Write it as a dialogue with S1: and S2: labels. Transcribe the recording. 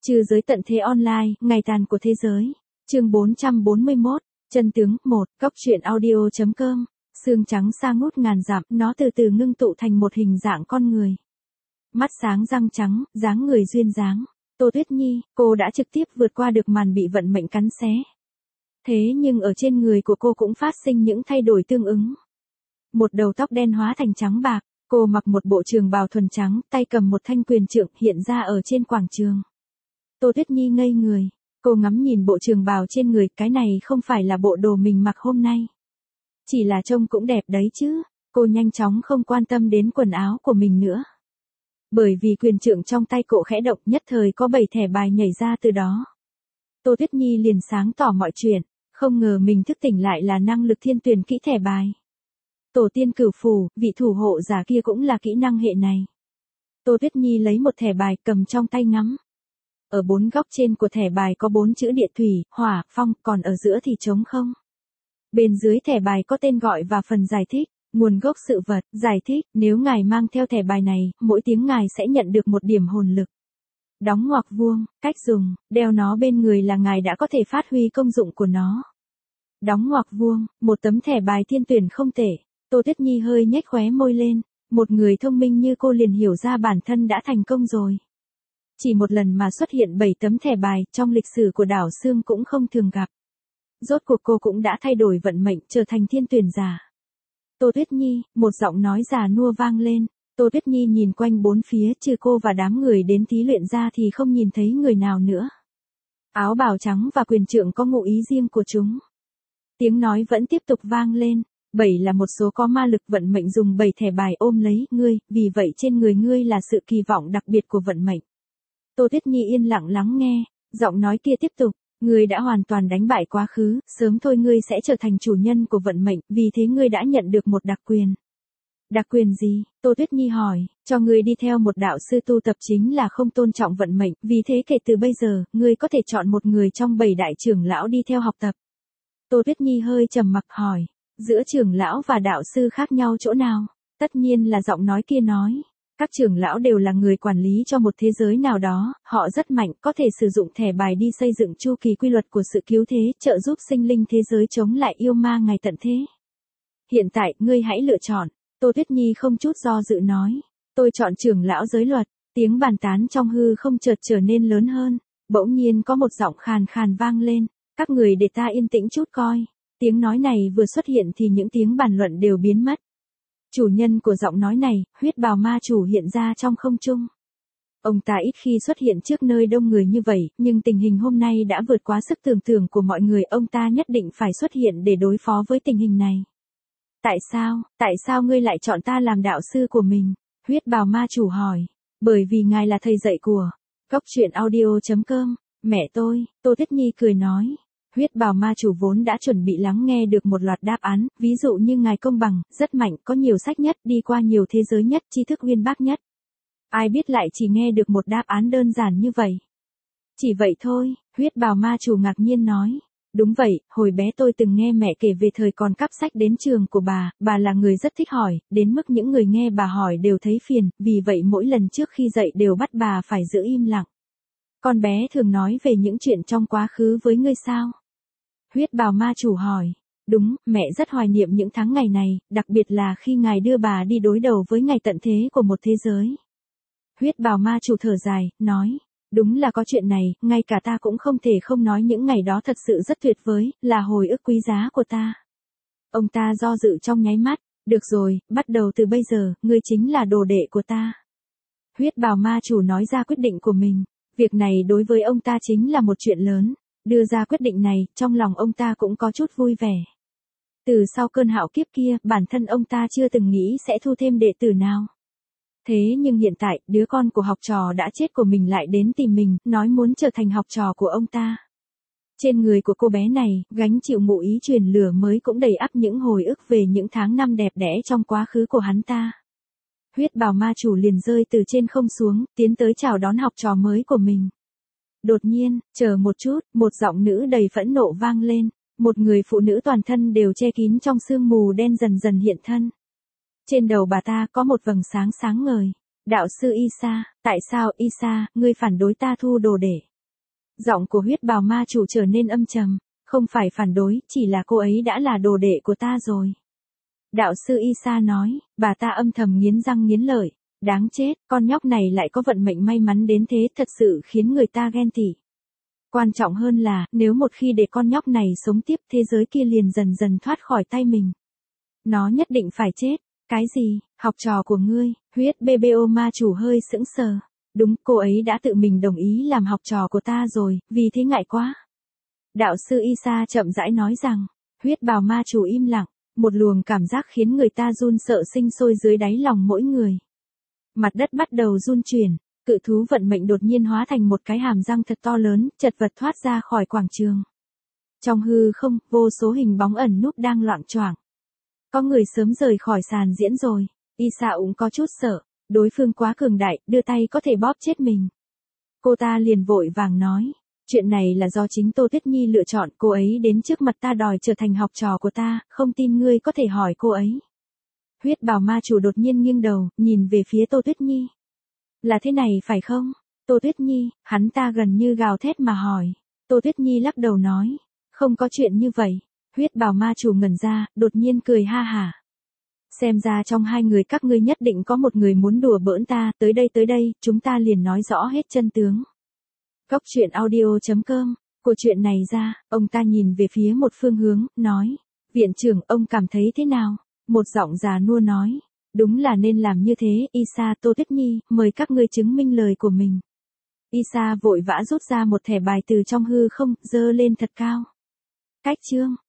S1: Trừ giới tận thế online, ngày tàn của thế giới. Chương 441, chân tướng 1, góc truyện audio.com. Xương trắng xa ngút ngàn dặm, nó từ từ ngưng tụ thành một hình dạng con người. Mắt sáng răng trắng, dáng người duyên dáng. Tô Tuyết Nhi, cô đã trực tiếp vượt qua được màn bị vận mệnh cắn xé. Thế nhưng ở trên người của cô cũng phát sinh những thay đổi tương ứng. Một đầu tóc đen hóa thành trắng bạc, cô mặc một bộ trường bào thuần trắng, tay cầm một thanh quyền trượng hiện ra ở trên quảng trường. Tô Tuyết Nhi ngây người, cô ngắm nhìn bộ trường bào trên người, cái này không phải là bộ đồ mình mặc hôm nay. Chỉ là trông cũng đẹp đấy chứ, cô nhanh chóng không quan tâm đến quần áo của mình nữa. Bởi vì quyền trượng trong tay cô khẽ động, nhất thời có 7 thẻ bài nhảy ra từ đó. Tô Tuyết Nhi liền sáng tỏ mọi chuyện, không ngờ mình thức tỉnh lại là năng lực thiên tuyển kỹ thẻ bài. Tổ tiên cửu phù, vị thủ hộ giả kia cũng là kỹ năng hệ này. Tô Tuyết Nhi lấy một thẻ bài cầm trong tay ngắm. Ở 4 góc trên của thẻ bài có 4 chữ địa thủy, hỏa, phong, còn ở giữa thì trống không. Bên dưới thẻ bài có tên gọi và phần giải thích, nguồn gốc sự vật, giải thích, nếu ngài mang theo thẻ bài này, mỗi tiếng ngài sẽ nhận được 1 điểm hồn lực. Đóng ngoặc vuông, cách dùng, đeo nó bên người là ngài đã có thể phát huy công dụng của nó. Đóng ngoặc vuông, một tấm thẻ bài thiên tuyển không tệ. Tô Tuyết Nhi hơi nhếch khóe môi lên, một người thông minh như cô liền hiểu ra bản thân đã thành công rồi. Chỉ một lần mà xuất hiện 7 tấm thẻ bài, trong lịch sử của đảo Sương cũng không thường gặp. Rốt cuộc cô cũng đã thay đổi vận mệnh, trở thành thiên tuyển giả. Tô Tuyết Nhi, một giọng nói già nua vang lên. Tô Tuyết Nhi nhìn quanh bốn phía, trừ cô và đám người đến thí luyện ra thì không nhìn thấy người nào nữa. Áo bào trắng và quyền trượng có ngụ ý riêng của chúng. Tiếng nói vẫn tiếp tục vang lên. 7 là một số có ma lực, vận mệnh dùng 7 thẻ bài ôm lấy ngươi, vì vậy trên người ngươi là sự kỳ vọng đặc biệt của vận mệnh. Tô Tuyết Nhi yên lặng lắng nghe, giọng nói kia tiếp tục, ngươi đã hoàn toàn đánh bại quá khứ, sớm thôi ngươi sẽ trở thành chủ nhân của vận mệnh, vì thế ngươi đã nhận được một đặc quyền. Đặc quyền gì? Tô Tuyết Nhi hỏi, cho ngươi đi theo một đạo sư tu tập chính là không tôn trọng vận mệnh, vì thế kể từ bây giờ, ngươi có thể chọn một người trong 7 đại trưởng lão đi theo học tập. Tô Tuyết Nhi hơi trầm mặc hỏi, giữa trưởng lão và đạo sư khác nhau chỗ nào? Tất nhiên là giọng nói kia nói. Các trưởng lão đều là người quản lý cho một thế giới nào đó, họ rất mạnh, có thể sử dụng thẻ bài đi xây dựng chu kỳ quy luật của sự cứu thế, trợ giúp sinh linh thế giới chống lại yêu ma ngày tận thế. Hiện tại, ngươi hãy lựa chọn. Tô Tuyết Nhi không chút do dự nói. Tôi chọn trưởng lão giới luật. Tiếng bàn tán trong hư không chợt trở nên lớn hơn. Bỗng nhiên có một giọng khàn khàn vang lên. Các người để ta yên tĩnh chút coi. Tiếng nói này vừa xuất hiện thì những tiếng bàn luận đều biến mất. Chủ nhân của giọng nói này, huyết bào ma chủ hiện ra trong không trung. Ông ta ít khi xuất hiện trước nơi đông người như vậy, nhưng tình hình hôm nay đã vượt quá sức tưởng tượng của mọi người, ông ta nhất định phải xuất hiện để đối phó với tình hình này. Tại sao ngươi lại chọn ta làm đạo sư của mình? Huyết bào ma chủ hỏi. Bởi vì ngài là thầy dạy của góc truyện audio.com, mẹ tôi, Tô Tuyết Nhi cười nói. Huyết bào ma chủ vốn đã chuẩn bị lắng nghe được một loạt đáp án, ví dụ như ngài công bằng, rất mạnh, có nhiều sách nhất, đi qua nhiều thế giới nhất, tri thức uyên bác nhất. Ai biết lại chỉ nghe được một đáp án đơn giản như vậy. Chỉ vậy thôi, huyết bào ma chủ ngạc nhiên nói. Đúng vậy, hồi bé tôi từng nghe mẹ kể về thời còn cắp sách đến trường của bà là người rất thích hỏi, đến mức những người nghe bà hỏi đều thấy phiền, vì vậy mỗi lần trước khi dạy đều bắt bà phải giữ im lặng. Con bé thường nói về những chuyện trong quá khứ với ngươi sao? Huyết bào ma chủ hỏi. Đúng, mẹ rất hoài niệm những tháng ngày này, đặc biệt là khi ngài đưa bà đi đối đầu với ngày tận thế của một thế giới. Huyết bào ma chủ thở dài, nói. Đúng là có chuyện này, ngay cả ta cũng không thể không nói những ngày đó thật sự rất tuyệt vời, là hồi ức quý giá của ta. Ông ta do dự trong nháy mắt. Được rồi, bắt đầu từ bây giờ, ngươi chính là đồ đệ của ta. Huyết bào ma chủ nói ra quyết định của mình. Việc này đối với ông ta chính là một chuyện lớn. Đưa ra quyết định này, trong lòng ông ta cũng có chút vui vẻ. Từ sau cơn hạo kiếp kia, bản thân ông ta chưa từng nghĩ sẽ thu thêm đệ tử nào. Thế nhưng hiện tại, đứa con của học trò đã chết của mình lại đến tìm mình, nói muốn trở thành học trò của ông ta. Trên người của cô bé này, gánh chịu ngụ ý truyền lửa mới cũng đầy ắp những hồi ức về những tháng năm đẹp đẽ trong quá khứ của hắn ta. Huyết bào ma chủ liền rơi từ trên không xuống, tiến tới chào đón học trò mới của mình. Đột nhiên, chờ một chút, một giọng nữ đầy phẫn nộ vang lên, một người phụ nữ toàn thân đều che kín trong sương mù đen dần dần hiện thân. Trên đầu bà ta có một vầng sáng sáng ngời. Đạo sư Isa, tại sao Isa, ngươi phản đối ta thu đồ đệ? Giọng của huyết bào ma chủ trở nên âm trầm, không phải phản đối, chỉ là cô ấy đã là đồ đệ của ta rồi. Đạo sư Isa nói, bà ta âm thầm nghiến răng nghiến lợi, đáng chết, con nhóc này lại có vận mệnh may mắn đến thế, thật sự khiến người ta ghen tị. Quan trọng hơn là, nếu một khi để con nhóc này sống tiếp, thế giới kia liền dần dần thoát khỏi tay mình. Nó nhất định phải chết. Cái gì, học trò của ngươi? Huyết BBO ma chủ hơi sững sờ. Đúng, cô ấy đã tự mình đồng ý làm học trò của ta rồi, vì thế ngại quá. Đạo sư Isa chậm rãi nói rằng, huyết bào ma chủ im lặng, một luồng cảm giác khiến người ta run sợ sinh sôi dưới đáy lòng mỗi người. Mặt đất bắt đầu run chuyển, cự thú vận mệnh đột nhiên hóa thành một cái hàm răng thật to lớn, chật vật thoát ra khỏi quảng trường. Trong hư không, vô số hình bóng ẩn núp đang loạng choạng. Có người sớm rời khỏi sàn diễn rồi. Isa cũng có chút sợ, đối phương quá cường đại, đưa tay có thể bóp chết mình. Cô ta liền vội vàng nói, chuyện này là do chính Tô Tuyết Nhi lựa chọn, cô ấy đến trước mặt ta đòi trở thành học trò của ta, không tin ngươi có thể hỏi cô ấy. Huyết bào ma chủ đột nhiên nghiêng đầu, nhìn về phía Tô Tuyết Nhi. Là thế này phải không? Tô Tuyết Nhi, hắn ta gần như gào thét mà hỏi. Tô Tuyết Nhi lắc đầu nói, không có chuyện như vậy. Huyết bào ma chủ ngẩn ra, đột nhiên cười ha hả. Xem ra trong hai người các ngươi nhất định có một người muốn đùa bỡn ta, tới đây, chúng ta liền nói rõ hết chân tướng. Cốc truyện audio.com, của chuyện này ra, ông ta nhìn về phía một phương hướng, nói, viện trưởng, ông cảm thấy thế nào? Một giọng già nua nói, đúng là nên làm như thế, Isa, Tô Tuyết Nhi, mời các ngươi chứng minh lời của mình. Isa vội vã rút ra một thẻ bài từ trong hư không, giơ lên thật cao. Cách chương